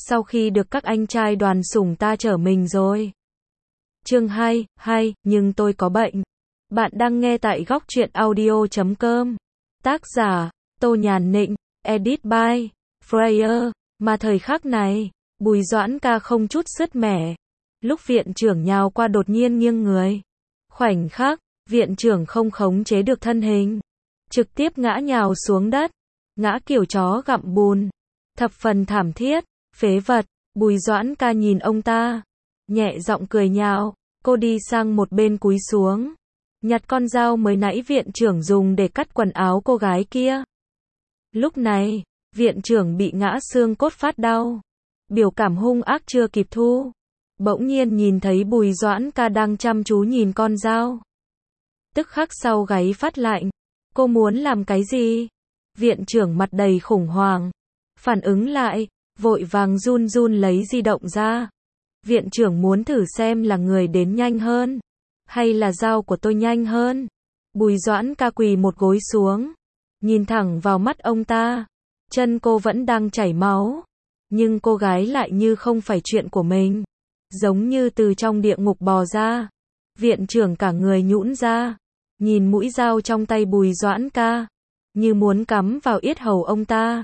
sau khi được các anh trai đoàn sủng ta chở mình rồi. Chương 2, nhưng tôi có bệnh. Bạn đang nghe tại góc truyện audio.com. Tác giả, Tô Nhàn Nịnh, edit by Freya. Mà thời khắc này, Bùi Doãn Ca không chút sứt mẻ. Lúc viện trưởng nhào qua đột nhiên nghiêng người. Khoảnh khắc, viện trưởng không khống chế được thân hình. Trực tiếp ngã nhào xuống đất. Ngã kiểu chó gặm bùn. Thập phần thảm thiết, phế vật. Bùi Doãn Ca nhìn ông ta. Nhẹ giọng cười nhạo. Cô đi sang một bên cúi xuống. Nhặt con dao mới nãy viện trưởng dùng để cắt quần áo cô gái kia. Lúc này, viện trưởng bị ngã xương cốt phát đau. Biểu cảm hung ác chưa kịp thu. Bỗng nhiên nhìn thấy Bùi Doãn Ca đang chăm chú nhìn con dao. Tức khắc sau gáy phát lạnh. Cô muốn làm cái gì? Viện trưởng mặt đầy khủng hoảng. Phản ứng lại, vội vàng run run lấy di động ra. Viện trưởng muốn thử xem là người đến nhanh hơn, hay là dao của tôi nhanh hơn. Bùi Doãn Ca quỳ một gối xuống, nhìn thẳng vào mắt ông ta. Chân cô vẫn đang chảy máu, nhưng cô gái lại như không phải chuyện của mình, giống như từ trong địa ngục bò ra. Viện trưởng cả người nhũn ra, nhìn mũi dao trong tay Bùi Doãn Ca, như muốn cắm vào yết hầu ông ta.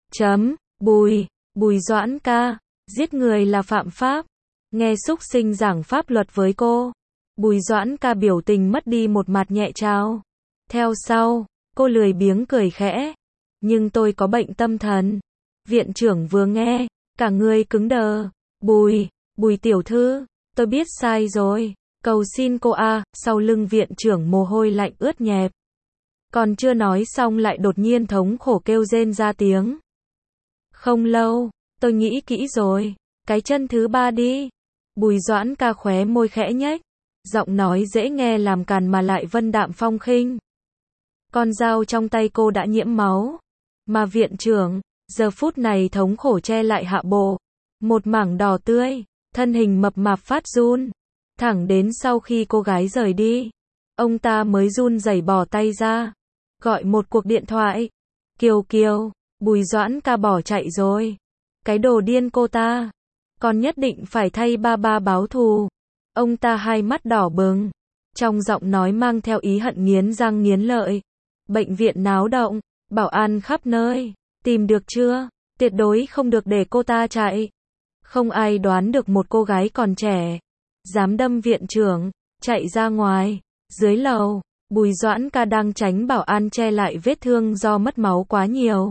Bùi Doãn Ca, giết người là phạm pháp. Nghe xúc sinh giảng pháp luật với cô, Bùi Doãn Ca biểu tình mất đi một mặt nhẹ trao. Theo sau, cô lười biếng cười khẽ. Nhưng tôi có bệnh tâm thần. Viện trưởng vừa nghe, cả người cứng đờ. Bùi tiểu thư, tôi biết sai rồi. Cầu xin cô a. Sau lưng viện trưởng mồ hôi lạnh ướt nhẹp. Còn chưa nói xong lại đột nhiên thống khổ kêu rên ra tiếng. Không lâu, tôi nghĩ kỹ rồi. Cái chân thứ ba đi. Bùi Doãn Ca khóe môi khẽ nhếch, giọng nói dễ nghe làm càn mà lại vân đạm phong khinh. Con dao trong tay cô đã nhiễm máu, mà viện trưởng, giờ phút này thống khổ che lại hạ bộ, một mảng đỏ tươi, thân hình mập mạp phát run, thẳng đến sau khi cô gái rời đi, ông ta mới run rẩy bỏ tay ra, gọi một cuộc điện thoại. Kiều, Bùi Doãn Ca bỏ chạy rồi. Cái đồ điên cô ta. Con nhất định phải thay ba báo thù. Ông ta hai mắt đỏ bừng, trong giọng nói mang theo ý hận nghiến răng nghiến lợi. Bệnh viện náo động, bảo an khắp nơi, tìm được chưa? Tuyệt đối không được để cô ta chạy. Không ai đoán được một cô gái còn trẻ, dám đâm viện trưởng, chạy ra ngoài. Dưới lầu, Bùi Doãn Ca đang tránh bảo an che lại vết thương do mất máu quá nhiều.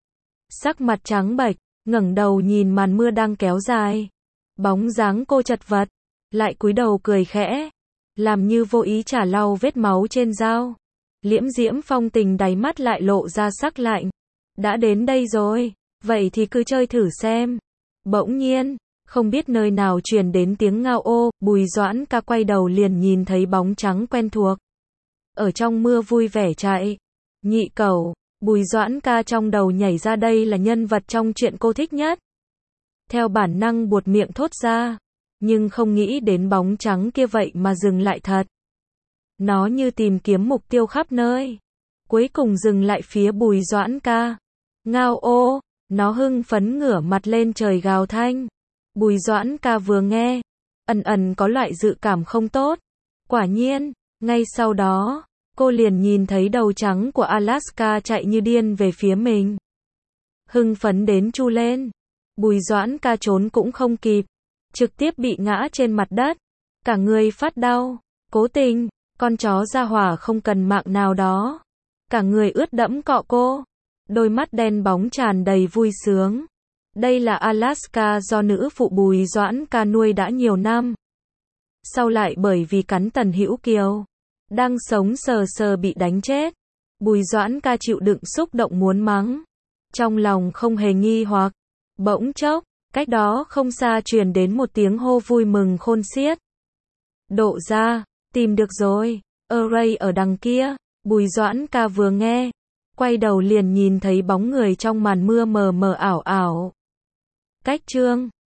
Sắc mặt trắng bệch, ngẩng đầu nhìn màn mưa đang kéo dài. Bóng dáng cô chật vật, lại cúi đầu cười khẽ, làm như vô ý chả lau vết máu trên dao. Liễm diễm phong tình đáy mắt lại lộ ra sắc lạnh. Đã đến đây rồi, vậy thì cứ chơi thử xem. Bỗng nhiên, không biết nơi nào truyền đến tiếng ngao ô, Bùi Doãn Ca quay đầu liền nhìn thấy bóng trắng quen thuộc. Ở trong mưa vui vẻ chạy. Nhị cẩu. Bùi Doãn Ca trong đầu nhảy ra đây là nhân vật trong truyện cô thích nhất. Theo bản năng buột miệng thốt ra, nhưng không nghĩ đến bóng trắng kia vậy mà dừng lại thật. Nó như tìm kiếm mục tiêu khắp nơi, cuối cùng dừng lại phía Bùi Doãn Ca. Ngao ô, nó hưng phấn ngửa mặt lên trời gào thanh. Bùi Doãn Ca vừa nghe, ẩn có loại dự cảm không tốt. Quả nhiên, ngay sau đó, cô liền nhìn thấy đầu trắng của Alaska chạy như điên về phía mình. Hưng phấn đến chu lên. Bùi Doãn Ca trốn cũng không kịp, trực tiếp bị ngã trên mặt đất, cả người phát đau. Cố tình, con chó ra hỏa không cần mạng nào đó, cả người ướt đẫm cọ cô, đôi mắt đen bóng tràn đầy vui sướng. Đây là Alaska do nữ phụ Bùi Doãn Ca nuôi đã nhiều năm. Sau lại bởi vì cắn Tần Hữu Kiều, đang sống sờ bị đánh chết. Bùi Doãn Ca chịu đựng xúc động muốn mắng, trong lòng không hề nghi hoặc. Bỗng chốc, cách đó không xa truyền đến một tiếng hô vui mừng khôn xiết. Độ ra, tìm được rồi, Array ở đằng kia. Bùi Doãn Ca vừa nghe, quay đầu liền nhìn thấy bóng người trong màn mưa mờ mờ ảo ảo. Cách chương